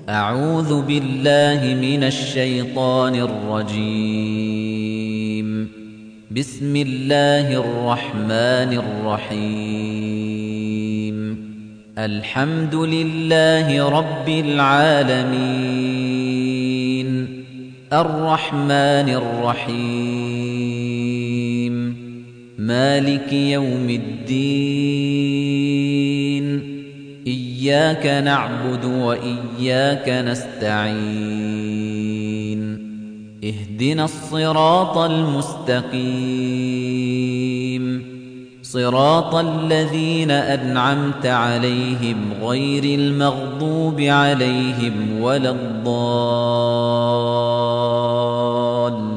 أعوذ بالله من الشيطان الرجيم. بسم الله الرحمن الرحيم. الحمد لله رب العالمين، الرحمن الرحيم، مالك يوم الدين. إياك نعبد وإياك نستعين. اهدنا الصراط المستقيم، صراط الذين أنعمت عليهم غير المغضوب عليهم ولا الضالين.